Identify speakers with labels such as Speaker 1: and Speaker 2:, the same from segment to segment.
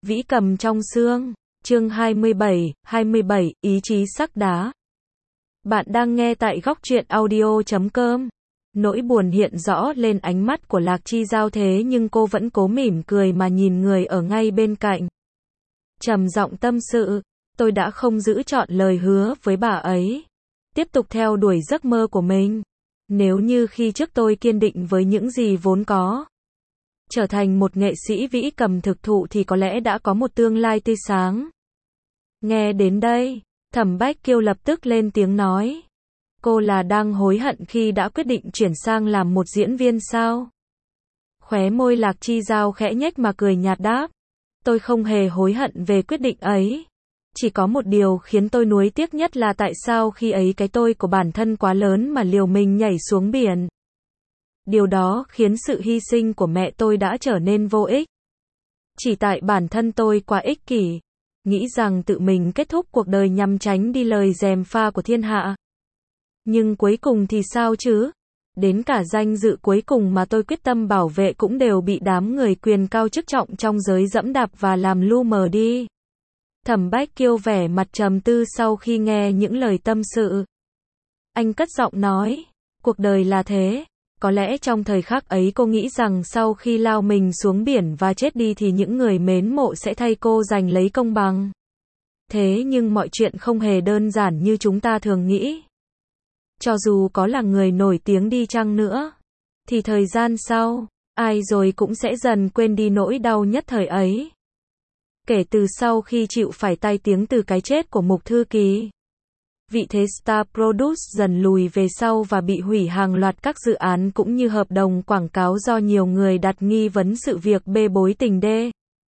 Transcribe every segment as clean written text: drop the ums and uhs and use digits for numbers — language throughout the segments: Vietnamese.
Speaker 1: Vĩ cầm trong xương, chương 27, ý chí sắc đá. Bạn đang nghe tại góc truyện audio.com. Nỗi buồn hiện rõ lên ánh mắt của Lạc Chi Giao, thế nhưng cô vẫn cố mỉm cười mà nhìn người ở ngay bên cạnh. Trầm giọng tâm sự, tôi đã không giữ trọn lời hứa với bà ấy. Tiếp tục theo đuổi giấc mơ của mình. Nếu như khi trước tôi kiên định với những gì vốn có, trở thành một nghệ sĩ vĩ cầm thực thụ thì có lẽ đã có một tương lai tươi sáng. Nghe đến đây, Thẩm Bách Kiêu lập tức lên tiếng nói. Cô là đang hối hận khi đã quyết định chuyển sang làm một diễn viên sao? Khóe môi Lạc Chi Giao khẽ nhếch mà cười nhạt đáp. Tôi không hề hối hận về quyết định ấy. Chỉ có một điều khiến tôi nuối tiếc nhất là tại sao khi ấy cái tôi của bản thân quá lớn mà liều mình nhảy xuống biển. Điều đó khiến sự hy sinh của mẹ tôi đã trở nên vô ích. Chỉ tại bản thân tôi quá ích kỷ, nghĩ rằng tự mình kết thúc cuộc đời nhằm tránh đi lời gièm pha của thiên hạ. Nhưng cuối cùng thì sao chứ? Đến cả danh dự cuối cùng mà tôi quyết tâm bảo vệ cũng đều bị đám người quyền cao chức trọng trong giới dẫm đạp và làm lu mờ đi. Thẩm Bách Kiêu vẻ mặt trầm tư sau khi nghe những lời tâm sự. Anh cất giọng nói, cuộc đời là thế. Có lẽ trong thời khắc ấy cô nghĩ rằng sau khi lao mình xuống biển và chết đi thì những người mến mộ sẽ thay cô giành lấy công bằng. Thế nhưng mọi chuyện không hề đơn giản như chúng ta thường nghĩ. Cho dù có là người nổi tiếng đi chăng nữa, thì thời gian sau, ai rồi cũng sẽ dần quên đi nỗi đau nhất thời ấy. Kể từ sau khi chịu phải tai tiếng từ cái chết của Mục Thư Kỳ, vị thế Star Produce dần lùi về sau và bị hủy hàng loạt các dự án cũng như hợp đồng quảng cáo do nhiều người đặt nghi vấn sự việc bê bối tình đê.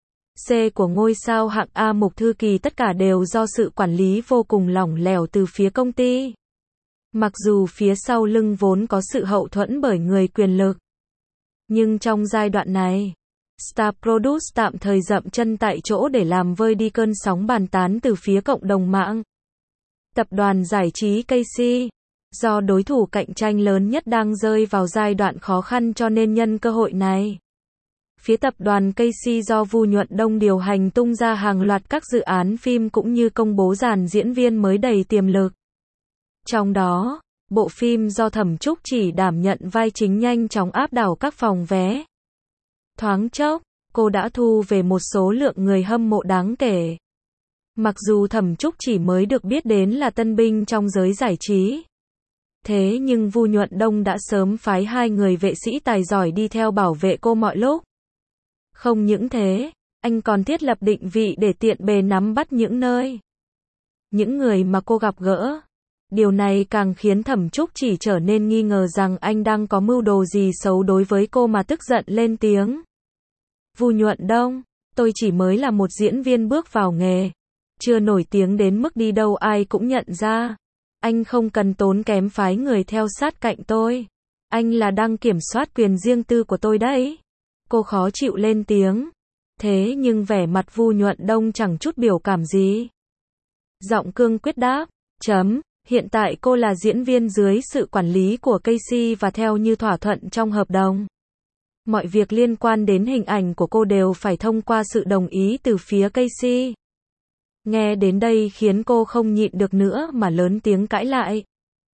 Speaker 1: C của ngôi sao hạng A Mục Thư Kỳ, tất cả đều do sự quản lý vô cùng lỏng lẻo từ phía công ty. Mặc dù phía sau lưng vốn có sự hậu thuẫn bởi người quyền lực, nhưng trong giai đoạn này, Star Produce tạm thời dậm chân tại chỗ để làm vơi đi cơn sóng bàn tán từ phía cộng đồng mạng. Tập đoàn giải trí Casey, do đối thủ cạnh tranh lớn nhất đang rơi vào giai đoạn khó khăn cho nên nhân cơ hội này, phía tập đoàn Casey do Vu Nhuận Đông điều hành tung ra hàng loạt các dự án phim cũng như công bố dàn diễn viên mới đầy tiềm lực. Trong đó, bộ phim do Thẩm Trúc Chỉ đảm nhận vai chính nhanh chóng áp đảo các phòng vé. Thoáng chốc, cô đã thu về một số lượng người hâm mộ đáng kể. Mặc dù Thẩm Trúc Chỉ mới được biết đến là tân binh trong giới giải trí, thế nhưng Vu Nhuận Đông đã sớm phái 2 người vệ sĩ tài giỏi đi theo bảo vệ cô mọi lúc. Không những thế, anh còn thiết lập định vị để tiện bề nắm bắt những nơi, những người mà cô gặp gỡ. Điều này càng khiến Thẩm Trúc Chỉ trở nên nghi ngờ rằng anh đang có mưu đồ gì xấu đối với cô mà tức giận lên tiếng. Vu Nhuận Đông, tôi chỉ mới là một diễn viên bước vào nghề, chưa nổi tiếng đến mức đi đâu ai cũng nhận ra. Anh không cần tốn kém phái người theo sát cạnh tôi. Anh là đang kiểm soát quyền riêng tư của tôi đấy. Cô khó chịu lên tiếng. Thế nhưng vẻ mặt Vu Nhuận Đông chẳng chút biểu cảm gì. Giọng cương quyết đáp. Hiện tại cô là diễn viên dưới sự quản lý của Casey và theo như thỏa thuận trong hợp đồng. Mọi việc liên quan đến hình ảnh của cô đều phải thông qua sự đồng ý từ phía Casey. Nghe đến đây khiến cô không nhịn được nữa mà lớn tiếng cãi lại.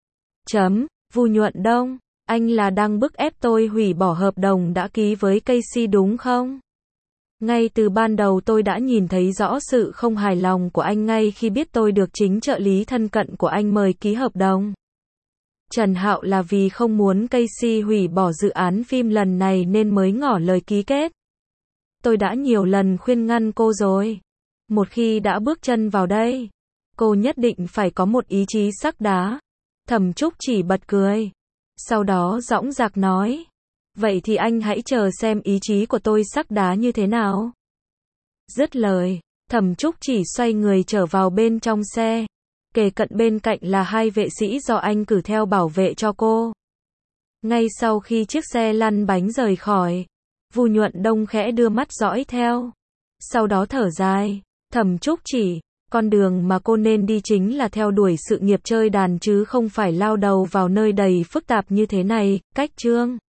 Speaker 1: Vu Nhuận Đông, anh là đang bức ép tôi hủy bỏ hợp đồng đã ký với Casey đúng không? Ngay từ ban đầu tôi đã nhìn thấy rõ sự không hài lòng của anh ngay khi biết tôi được chính trợ lý thân cận của anh mời ký hợp đồng. Trần Hạo là vì không muốn Casey hủy bỏ dự án phim lần này nên mới ngỏ lời ký kết. Tôi đã nhiều lần khuyên ngăn cô rồi. Một khi đã bước chân vào đây, cô nhất định phải có một ý chí sắc đá. Thẩm Trúc Chỉ bật cười. Sau đó dõng dạc nói. Vậy thì anh hãy chờ xem ý chí của tôi sắc đá như thế nào. Dứt lời, Thẩm Trúc Chỉ xoay người trở vào bên trong xe. Kề cận bên cạnh là 2 vệ sĩ do anh cử theo bảo vệ cho cô. Ngay sau khi chiếc xe lăn bánh rời khỏi, Vu Nhuận Đông khẽ đưa mắt dõi theo. Sau đó thở dài. Thẩm Trúc Chỉ, con đường mà cô nên đi chính là theo đuổi sự nghiệp chơi đàn chứ không phải lao đầu vào nơi đầy phức tạp như thế này. Cách chương